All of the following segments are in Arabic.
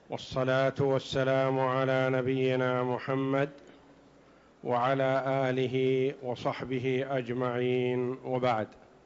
والصلاة والسلام على نبينا محمد وعلى آله وصحبه أجمعين، وبعد.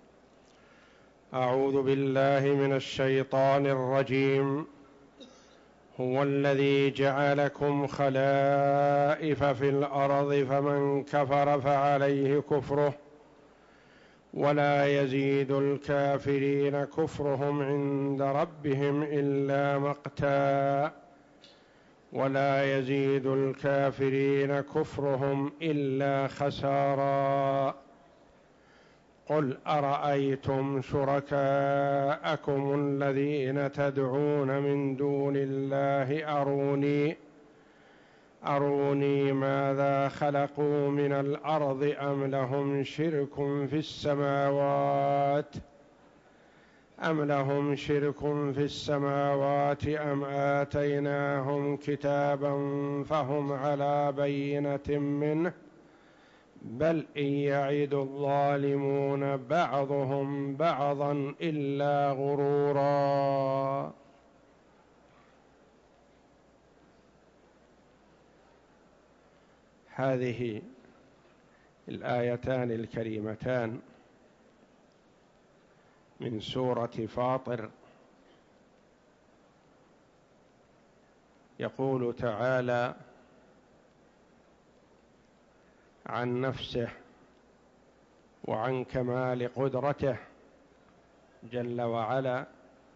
أعوذ بالله من الشيطان الرجيم. هو الذي جعلكم خلائف في الأرض فمن كفر فعليه كفره ولا يزيد الكافرين كفرهم عند ربهم إلا مقتا ولا يزيد الكافرين كفرهم إلا خسارا. قل أرأيتم شركاءكم الذين تدعون من دون الله أروني ماذا خلقوا من الأرض أم لهم شرك في السماوات أم آتيناهم كتابا فهم على بينة منه بل إن يعد الظالمون بعضهم بعضا إلا غرورا. هذه الآيتان الكريمتان من سورة فاطر يقول تعالى عن نفسه وعن كمال قدرته جل وعلا: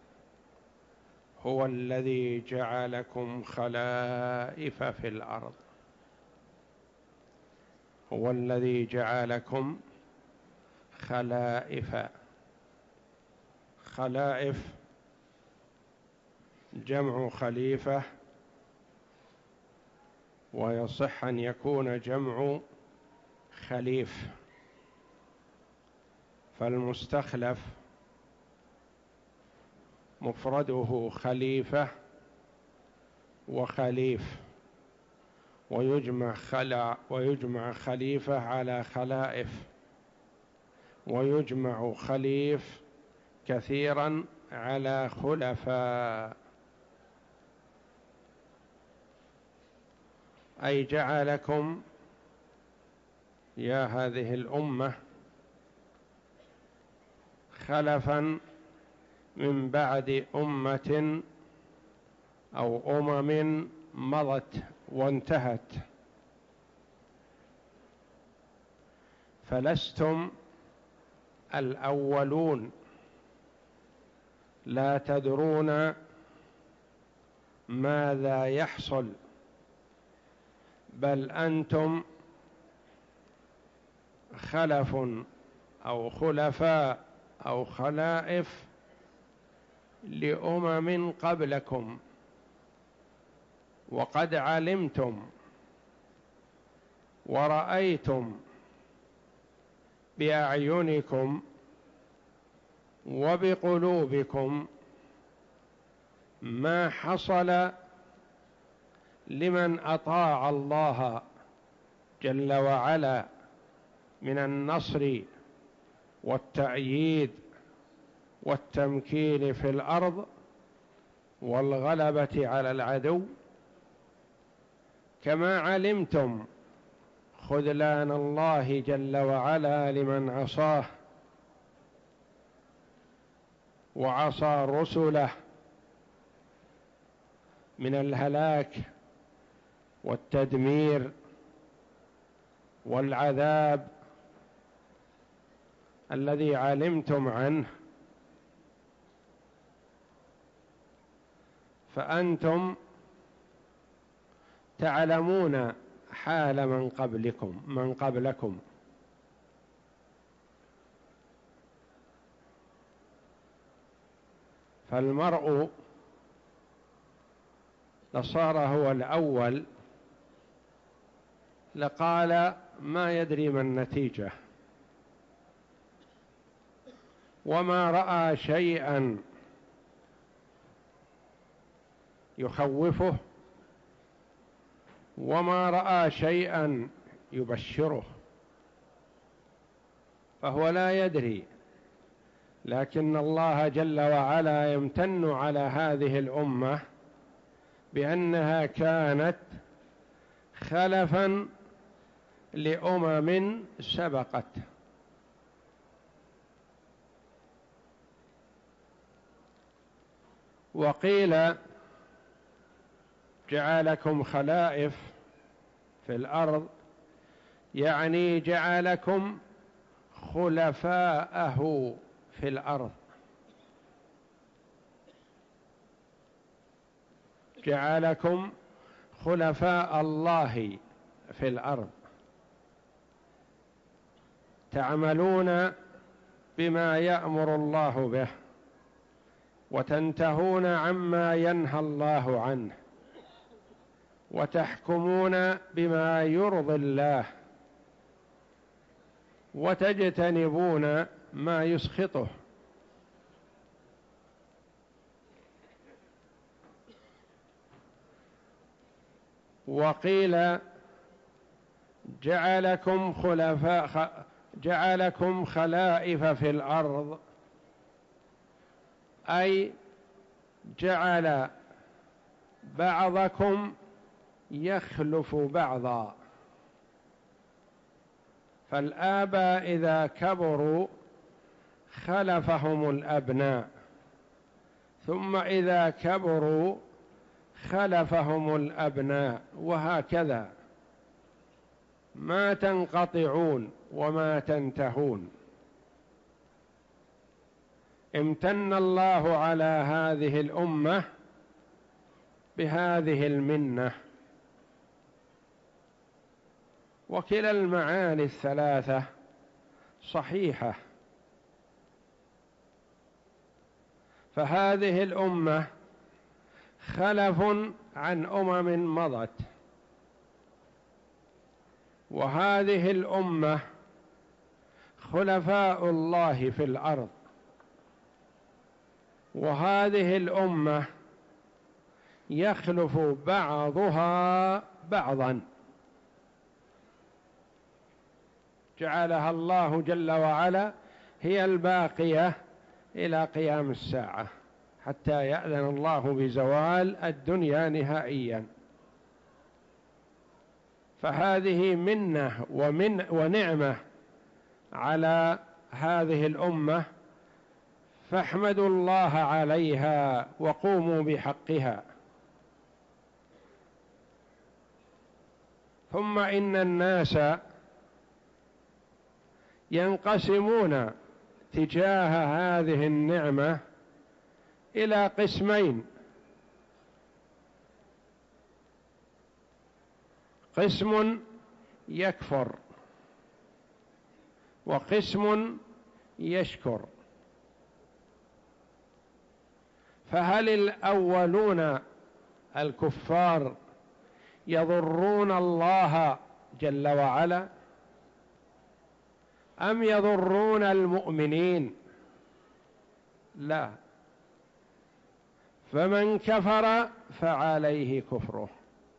هو الذي جعلكم خلائف في الأرض. هو الذي جعلكم خلائف. خلائف جمع خليفة، ويصح أن يكون جمع خليف، فالمستخلف مفرده خليفة وخليف، ويجمع خليفة على خلائف، ويجمع خليف كثيرا على خلفاء. أي جعلكم يا هذه الأمة خلفا من بعد أمة أو أمم مضت وانتهت، فلستم الأولون، لا تدرون ماذا يحصل، بل أنتم خلف أو خلفاء أو خلائف لأمم قبلكم، وقد علمتم ورأيتم بأعينكم وبقلوبكم ما حصل لمن أطاع الله جل وعلا من النصر والتأييد والتمكين في الأرض والغلبة على العدو، كما علمتم خذلان الله جل وعلا لمن عصاه وعصى رسله من الهلاك والتدمير والعذاب الذي علمتم عنه. فأنتم تعلمون حال من قبلكم، فالمرء لصار هو الأول لقال ما يدري ما النتيجة، وما رأى شيئا يخوفه وما رأى شيئا يبشره، فهو لا يدري. لكن الله جل وعلا يمتن على هذه الأمة بأنها كانت خلفا لأمم سبقت. وقيل جعلكم خلائف في الأرض يعني جعلكم خلفاءه في الأرض، جعلكم خلفاء الله في الأرض، تعملون بما يأمر الله به وتنتهون عما ينهى الله عنه وتحكمون بما يرضي الله وتجتنبون ما يسخطه. وقيل جعلكم خلائف في الأرض أي جعل بعضكم يخلف بعضا، فالآباء إذا كبروا خلفهم الأبناء، ثم إذا كبروا خلفهم الأبناء، وهكذا ما تنقطعون وما تنتهون. امتن الله على هذه الأمة بهذه المنة. وكلا المعاني الثلاثة صحيحة، فهذه الأمة خلف عن أمم مضت، وهذه الأمة خلفاء الله في الأرض، وهذه الأمة يخلف بعضها بعضا، جعلها الله جل وعلا هي الباقية إلى قيام الساعة حتى يأذن الله بزوال الدنيا نهائيا. فهذه منة ونعمة على هذه الأمة، فاحمدوا الله عليها وقوموا بحقها. ثم إن الناس ينقسمون تجاه هذه النعمة إلى قسمين: قسم يكفر وقسم يشكر. فهل الأولون الكفار يضرون الله جل وعلا أم يضرون المؤمنين؟ لا، فمن كفر فعليه كفره،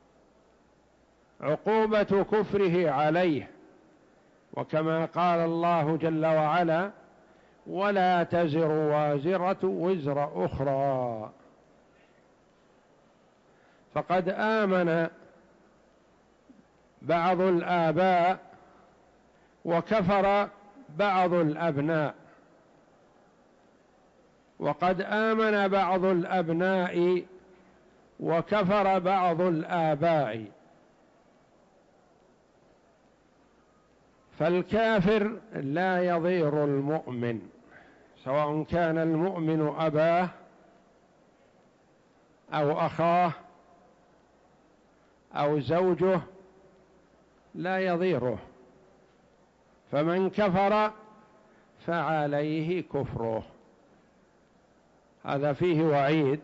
عقوبة كفره عليه. وكما قال الله جل وعلا: ولا تزر وازرة وزر أخرى. فقد آمن بعض الآباء وكفر بعض الأبناء، وقد آمن بعض الأبناء وكفر بعض الآباء. فالكافر لا يضير المؤمن، سواء كان المؤمن أباه أو أخاه أو زوجه، لا يضيره. فمن كفر فعليه كفره. هذا فيه وعيد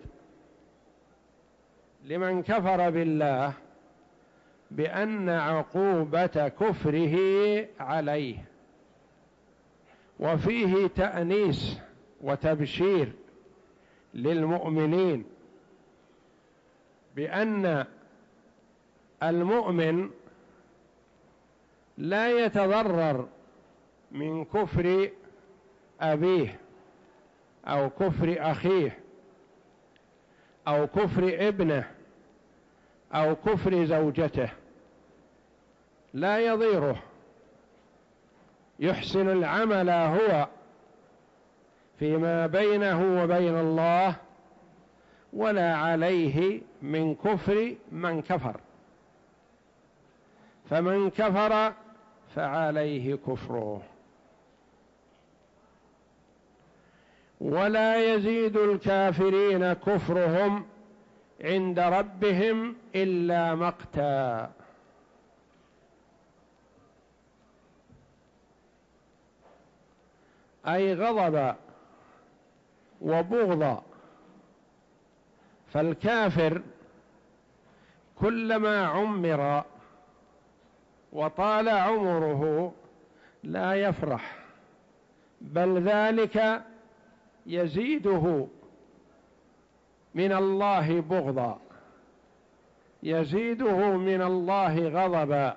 لمن كفر بالله بأن عقوبة كفره عليه، وفيه تأنيس وتبشير للمؤمنين بأن المؤمن لا يتضرر من كفر أبيه أو كفر أخيه أو كفر ابنه أو كفر زوجته لا يضيره، يحسن العمل هو فيما بينه وبين الله، ولا عليه من كفر من كفر، فمن كفر فعليه كفره. ولا يزيد الكافرين كفرهم عند ربهم إلا مقتا، أي غضبا وبغضا. فالكافر كلما عمر وطال عمره لا يفرح، بل ذلك يزيده من الله بغضا، يزيده من الله غضبا،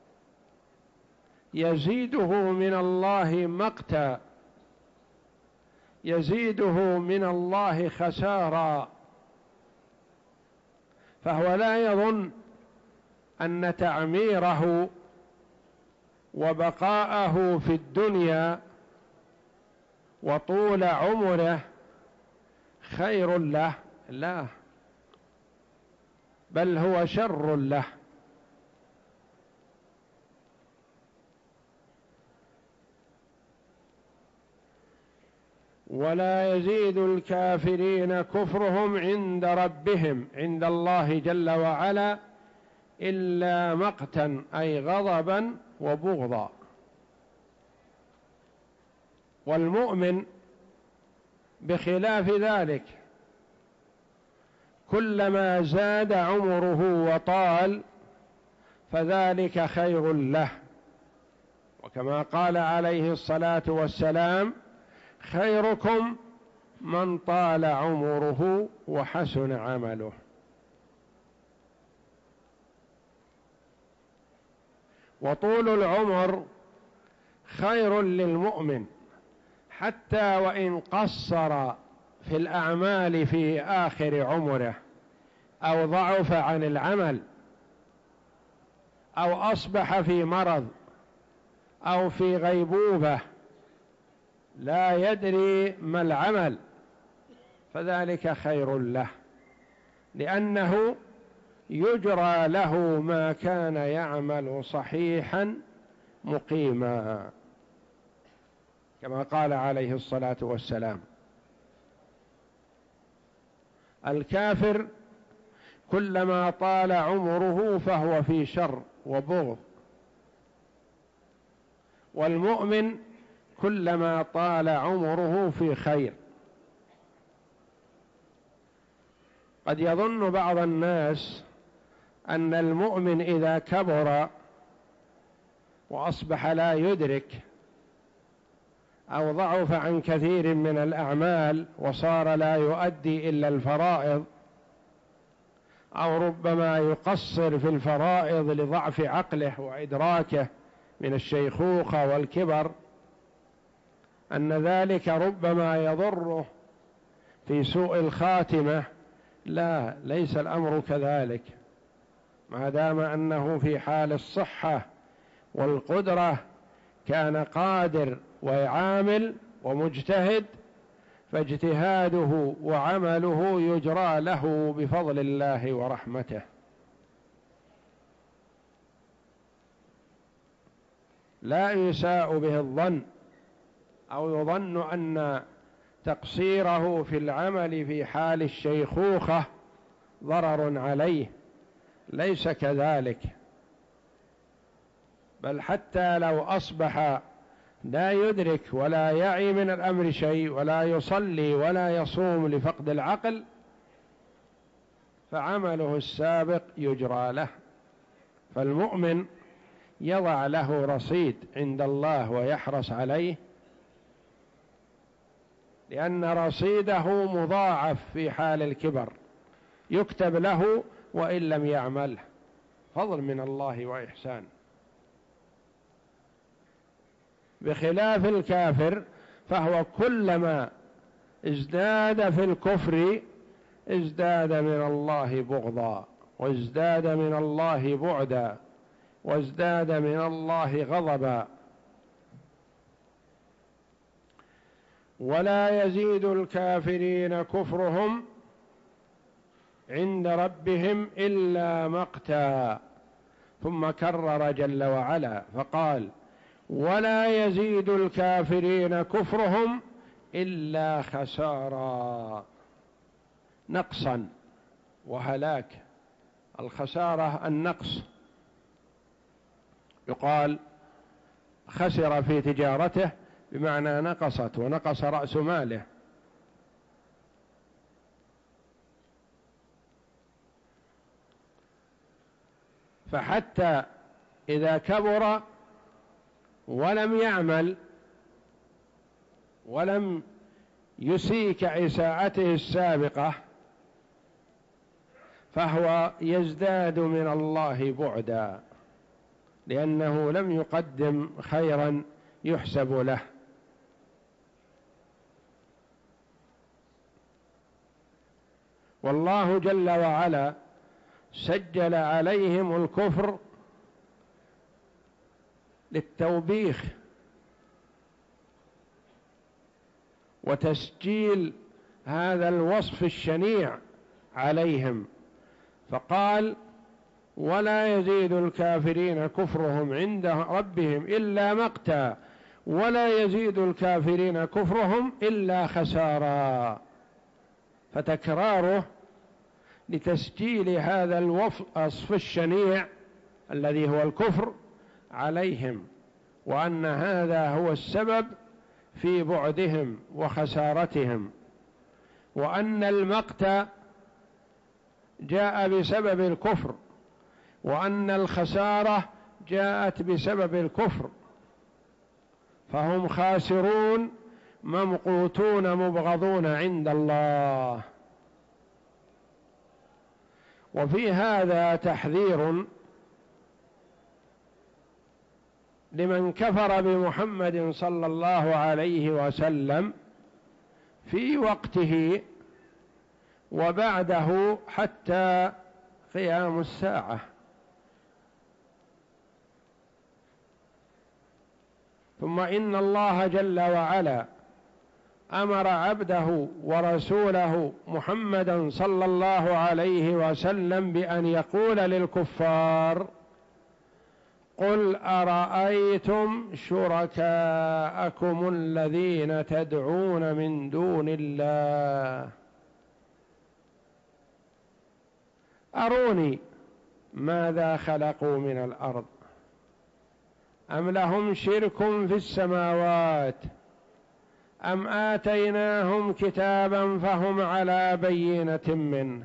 يزيده من الله مقتا، يزيده من الله خسارا. فهو لا يظن أن تعميره وبقاءه في الدنيا وطول عمره خير له، لا، بل هو شر له. ولا يزيد الكافرين كفرهم عند ربهم، عند الله جل وعلا، إلا مقتا، أي غضبا وبغضا. والمؤمن بخلاف ذلك، كلما زاد عمره وطال فذلك خير له، وكما قال عليه الصلاة والسلام: خيركم من طال عمره وحسن عمله. وطول العمر خير للمؤمن، حتى وإن قصر في الأعمال في آخر عمره، أو ضعف عن العمل، أو أصبح في مرض، أو في غيبوبة لا يدري ما العمل، فذلك خير له، لأنه يجرى له ما كان يعمل صحيحا مقيما، كما قال عليه الصلاة والسلام. الكافر كلما طال عمره فهو في شر وبغض، والمؤمن كلما طال عمره في خير. قد يظن بعض الناس أن المؤمن إذا كبر وأصبح لا يدرك، أو ضعف عن كثير من الأعمال وصار لا يؤدي إلا الفرائض، أو ربما يقصر في الفرائض لضعف عقله وإدراكه من الشيخوخة والكبر، أن ذلك ربما يضره في سوء الخاتمة. لا، ليس الأمر كذلك، ما دام أنه في حال الصحة والقدرة كان قادر وعامل ومجتهد، فاجتهاده وعمله يجرى له بفضل الله ورحمته. لا يساء به الظن، أو يظن أن تقصيره في العمل في حال الشيخوخة ضرر عليه، ليس كذلك، بل حتى لو أصبح لا يدرك ولا يعي من الأمر شيء، ولا يصلي ولا يصوم لفقد العقل، فعمله السابق يجرى له. فالمؤمن يضع له رصيد عند الله ويحرص عليه، لأن رصيده مضاعف في حال الكبر، يكتب له وإن لم يعمله، فضل من الله وإحسان. بخلاف الكافر، فهو كلما ازداد في الكفر ازداد من الله بغضا وازداد من الله بعدا وازداد من الله غضبا. ولا يزيد الكافرين كفرهم عند ربهم إلا مقتا. ثم كرر جل وعلا فقال: ولا يزيد الكافرين كفرهم إلا خسارا، نقصا وهلاك. الخسارة النقص، يقال خسر في تجارته بمعنى نقصت ونقص رأس ماله. فحتى إذا كبر ولم يعمل ولم يسيء كإساءته السابقة فهو يزداد من الله بعدا، لأنه لم يقدم خيرا يحسب له. والله جل وعلا سجل عليهم الكفر للتوبيخ وتسجيل هذا الوصف الشنيع عليهم، فقال: ولا يزيد الكافرين كفرهم عند ربهم إلا مقتا ولا يزيد الكافرين كفرهم إلا خسارا. فتكراره لتسجيل هذا الوصف الشنيع الذي هو الكفر عليهم، وأن هذا هو السبب في بعدهم وخسارتهم، وأن المقت جاء بسبب الكفر، وأن الخسارة جاءت بسبب الكفر، فهم خاسرون ممقوتون مبغضون عند الله. وفي هذا تحذير لمن كفر بمحمد صلى الله عليه وسلم في وقته وبعده حتى قيام الساعة. ثم إن الله جل وعلا أمر عبده ورسوله محمدا صلى الله عليه وسلم بأن يقول للكفار: قل أرأيتم شركاءكم الذين تدعون من دون الله أروني ماذا خلقوا من الأرض أم لهم شرك في السماوات أم آتيناهم كتابا فهم على بينة منه.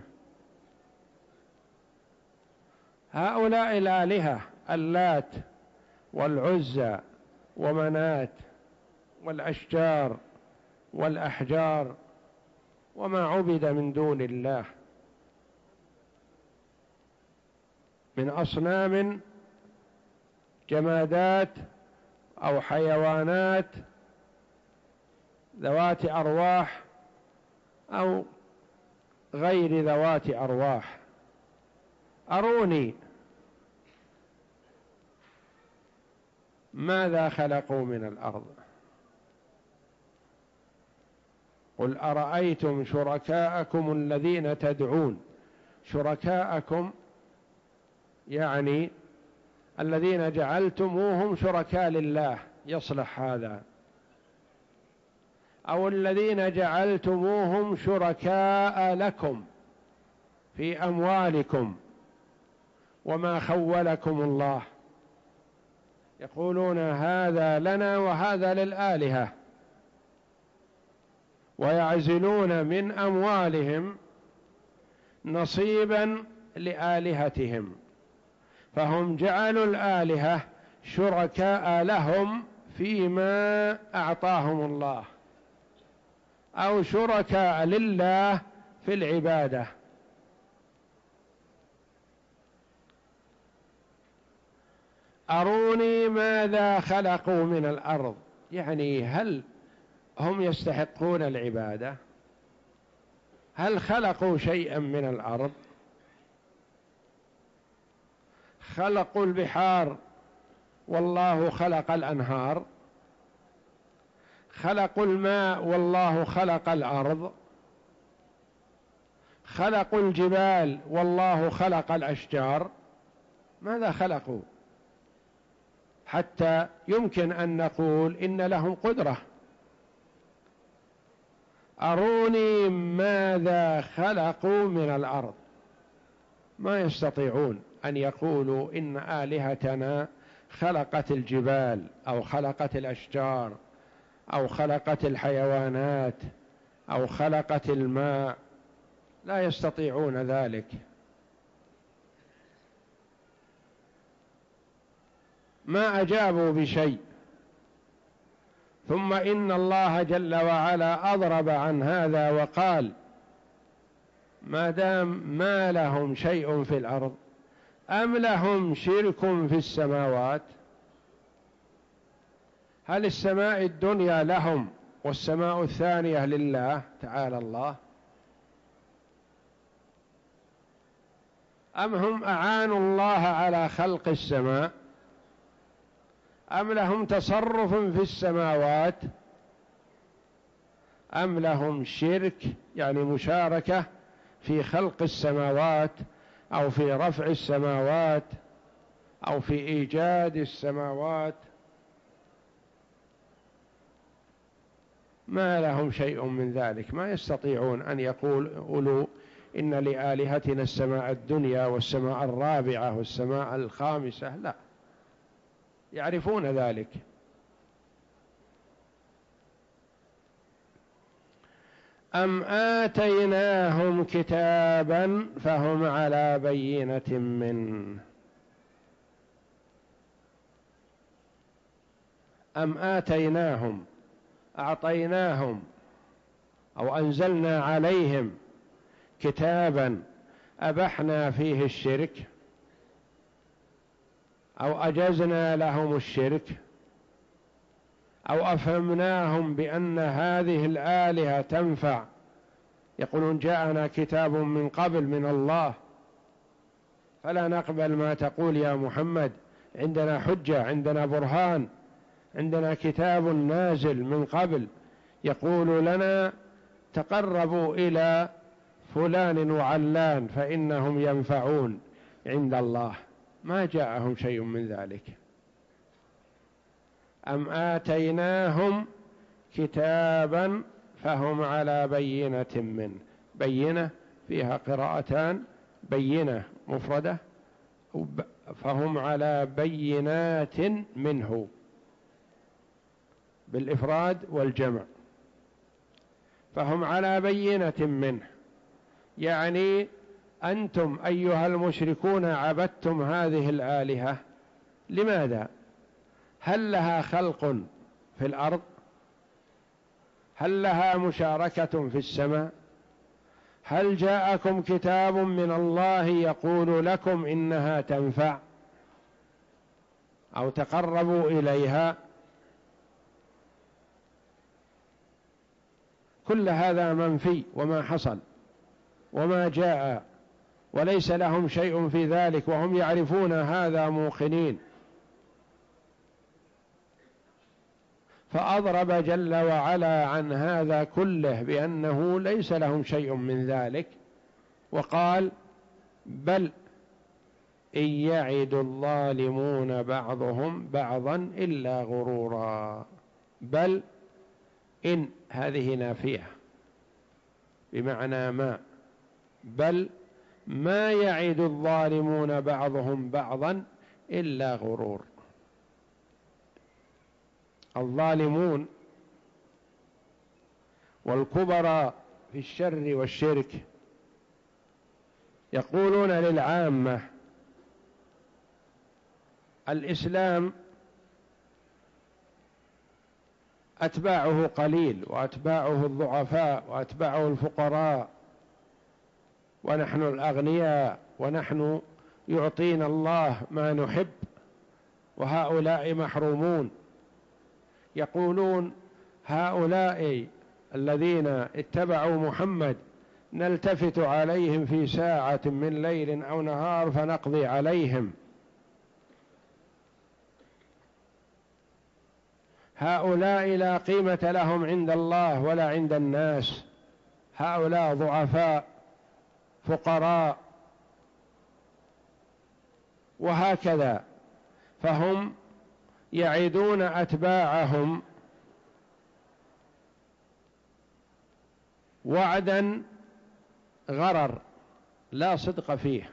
هؤلاء الآلهة اللات والعزى ومنات والأشجار والأحجار وما عبد من دون الله من أصنام جمادات أو حيوانات ذوات أرواح أو غير ذوات أرواح، أروني ماذا خلقوا من الأرض. قل أرأيتم شركاءكم الذين تدعون، شركاءكم يعني الذين جعلتموهم شركاء لله، يصلح هذا، أو الذين جعلتموهم شركاء لكم في أموالكم وما خولكم الله، يقولون هذا لنا وهذا للآلهة، ويعزلون من أموالهم نصيبا لآلهتهم، فهم جعلوا الآلهة شركاء لهم فيما أعطاهم الله، أو شركاء لله في العبادة. أروني ماذا خلقوا من الأرض، يعني هل هم يستحقون العبادة؟ هل خلقوا شيئا من الأرض؟ خلقوا البحار والله خلق الأنهار، خلقوا الماء والله خلق الأرض، خلقوا الجبال والله خلق الأشجار. ماذا خلقوا حتى يمكن أن نقول إن لهم قدرة؟ أروني ماذا خلقوا من الأرض. ما يستطيعون أن يقولوا إن آلهتنا خلقت الجبال أو خلقت الأشجار أو خلقت الحيوانات أو خلقت الماء، لا يستطيعون ذلك. ما أجابوا بشيء. ثم إن الله جل وعلا أضرب عن هذا وقال: ما دام ما لهم شيء في الأرض أم لهم شرك في السماوات. هل السماء الدنيا لهم والسماء الثانية لله تعالى الله؟ أم هم أعانوا الله على خلق السماء؟ أم لهم تصرف في السماوات؟ أم لهم شرك يعني مشاركة في خلق السماوات أو في رفع السماوات أو في إيجاد السماوات؟ ما لهم شيء من ذلك. ما يستطيعون أن يقولوا إن لآلهتنا السماء الدنيا والسماء الرابعة والسماء الخامسة، لا، يعرفون ذلك. أم آتيناهم كتابا فهم على بينة منه. أم آتيناهم، أعطيناهم أو أنزلنا عليهم كتابا أبحنا فيه الشرك أو أجزنا لهم الشرك أو أفهمناهم بأن هذه الآلهة تنفع. يقولون جاءنا كتاب من قبل من الله فلا نقبل ما تقول يا محمد، عندنا حجة، عندنا برهان، عندنا كتاب نازل من قبل يقول لنا تقربوا إلى فلان وعلان فإنهم ينفعون عند الله. ما جاءهم شيء من ذلك. أم آتيناهم كتابا فهم على بينة منه. بينة فيها قراءتان، بينة مفردة، فهم على بينات منه بالإفراد والجمع. فهم على بينة منه يعني أنتم أيها المشركون عبدتم هذه الآلهة لماذا؟ هل لها خلق في الأرض؟ هل لها مشاركة في السماء؟ هل جاءكم كتاب من الله يقول لكم إنها تنفع أو تقربوا إليها؟ كل هذا منفي وما حصل وما جاء، وليس لهم شيء في ذلك وهم يعرفون هذا موقنين. فأضرب جل وعلا عن هذا كله بأنه ليس لهم شيء من ذلك، وقال: بل إن يعد الظالمون بعضهم بعضا إلا غرورا. بل إن هذه نافية بمعنى ما، بل ما يعد الظالمون بعضهم بعضا إلا غرور. الظالمون والكبراء في الشر والشرك يقولون للعامة: الإسلام أتباعه قليل وأتباعه الضعفاء وأتباعه الفقراء، ونحن الأغنياء، ونحن يعطينا الله ما نحب وهؤلاء محرومون. يقولون هؤلاء الذين اتبعوا محمد نلتفت عليهم في ساعة من ليل أو نهار فنقضي عليهم، هؤلاء لا قيمة لهم عند الله ولا عند الناس، هؤلاء ضعفاء فقراء، وهكذا. فهم يعدون أتباعهم وعدا غرر لا صدق فيه.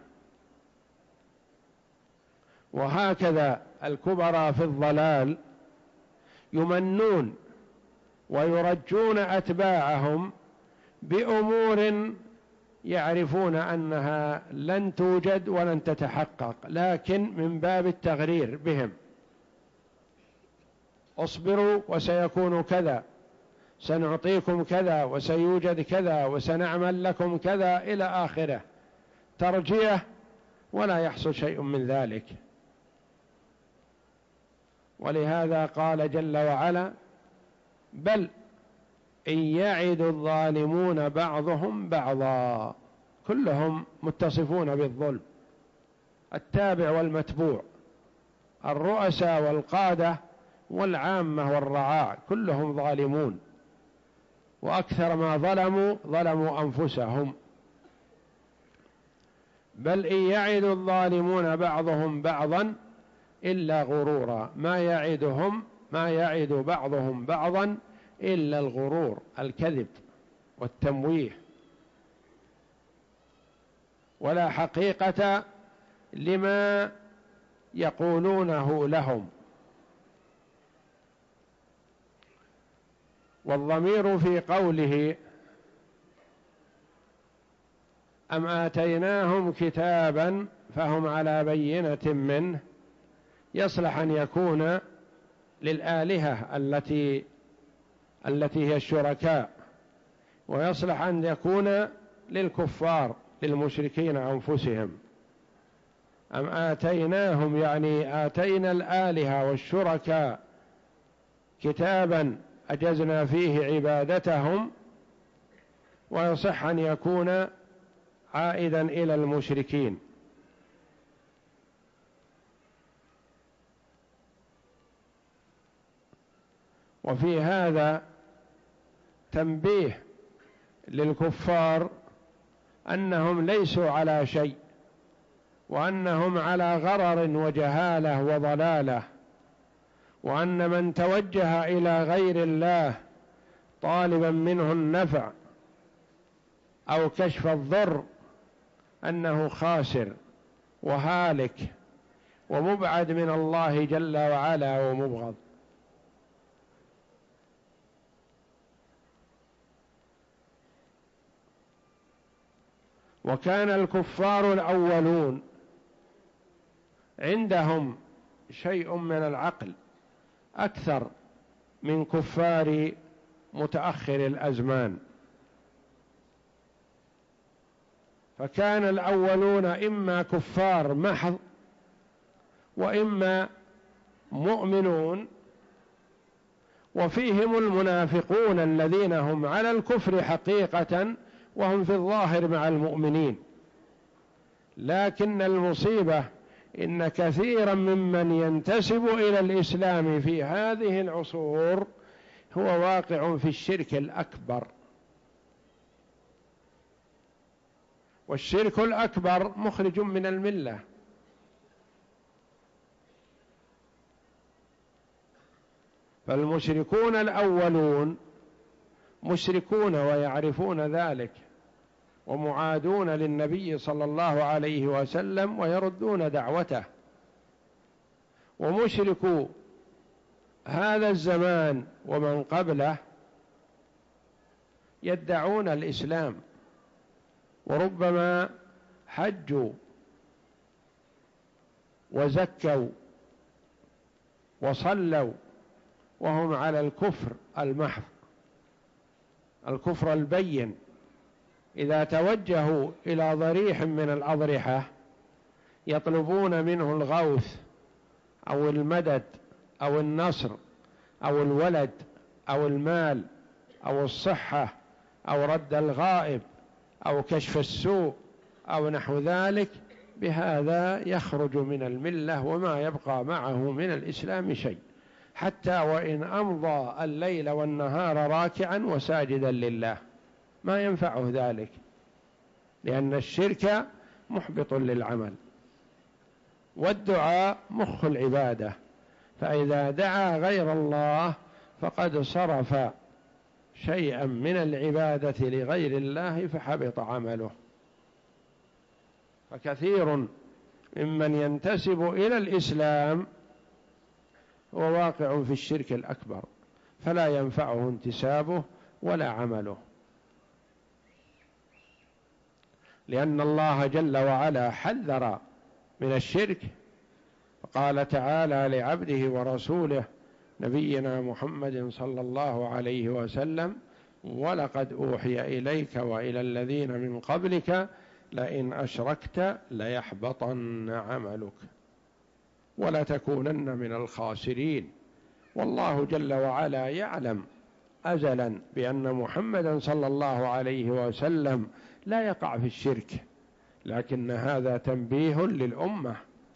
وهكذا الكبراء في الضلال يمنون ويرجون أتباعهم بأمور يعرفون أنها لن توجد ولن تتحقق، لكن من باب التغرير بهم: اصبروا وسيكون كذا، سنعطيكم كذا، وسيوجد كذا، وسنعمل لكم كذا، إلى آخره، ترجية، ولا يحصل شيء من ذلك. ولهذا قال جل وعلا: بل إن يعد الظالمون بعضهم بعضا. كلهم متصفون بالظلم، التابع والمتبوع، الرؤساء والقادة والعامة والرعاع، كلهم ظالمون، وأكثر ما ظلموا أنفسهم. بل إن يعد الظالمون بعضهم بعضا إلا غرورا. ما يعد بعضهم بعضا إلا الغرور، الكذب والتمويه، ولا حقيقة لما يقولونه لهم. والضمير في قوله: أم آتيناهم كتابا فهم على بينة منه، يصلح أن يكون للآلهة التي هي الشركاء، ويصلح أن يكون للكفار للمشركين أنفسهم. أم آتيناهم يعني آتينا الآلهة والشركاء كتابا أجزنا فيه عبادتهم، ويصح أن يكون عائدا إلى المشركين. وفي هذا تنبيه للكفار أنهم ليسوا على شيء، وأنهم على غرر وجهالة وضلالة، وأن من توجه إلى غير الله طالبا منه النفع أو كشف الضر أنه خاسر وهالك ومبعد من الله جل وعلا ومبغض. وكان الكفار الأولون عندهم شيء من العقل أكثر من كفار متأخر الأزمان، فكان الأولون إما كفار محض وإما مؤمنون، وفيهم المنافقون الذين هم على الكفر حقيقة وهم في الظاهر مع المؤمنين. لكن المصيبة إن كثيرا ممن ينتسب إلى الإسلام في هذه العصور هو واقع في الشرك الأكبر، والشرك الأكبر مخرج من الملة. فالمشركون الأولون مشركون ويعرفون ذلك، ومعادون للنبي صلى الله عليه وسلم ويردون دعوته. ومشركو هذا الزمان ومن قبله يدعون الإسلام، وربما حجوا وزكوا وصلوا وهم على الكفر المحض، الكفر البين. إذا توجهوا إلى ضريح من الأضرحة يطلبون منه الغوث أو المدد أو النصر أو الولد أو المال أو الصحة أو رد الغائب أو كشف السوء أو نحو ذلك، بهذا يخرج من الملة وما يبقى معه من الإسلام شيء. حتى وإن أمضى الليل والنهار راكعا وساجدا لله ما ينفعه ذلك، لأن الشرك محبط للعمل، والدعاء مخ العبادة، فإذا دعا غير الله فقد صرف شيئا من العبادة لغير الله فحبط عمله. فكثير ممن ينتسب إلى الإسلام هو واقع في الشرك الأكبر، فلا ينفعه انتسابه ولا عمله، لأن الله جل وعلا حذر من الشرك، فقال تعالى لعبده ورسوله نبينا محمد صلى الله عليه وسلم: ولقد أوحي إليك وإلى الذين من قبلك لئن أشركت ليحبطن عملك ولتكونن من الخاسرين. والله جل وعلا يعلم أزلا بأن محمدا صلى الله عليه وسلم لا يقع في الشرك، لكن هذا تنبيه للأمة.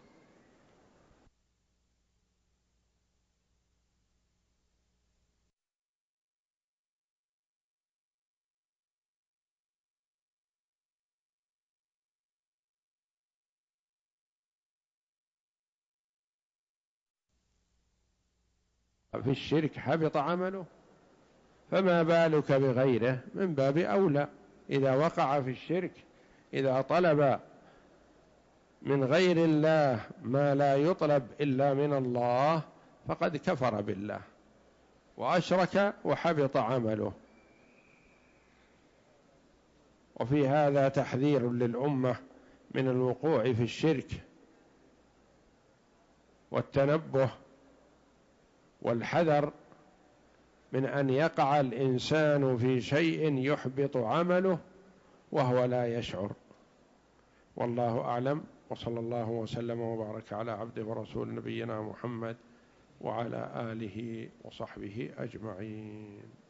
في الشرك حبط عمله، فما بالك بغيره من باب أولى. إذا وقع في الشرك، إذا طلب من غير الله ما لا يطلب إلا من الله فقد كفر بالله وأشرك وحبط عمله. وفي هذا تحذير للأمة من الوقوع في الشرك، والتنبه والحذر من أن يقع الإنسان في شيء يحبط عمله وهو لا يشعر. والله أعلم، وصلى الله وسلم وبارك على عبده ورسول نبينا محمد وعلى آله وصحبه أجمعين.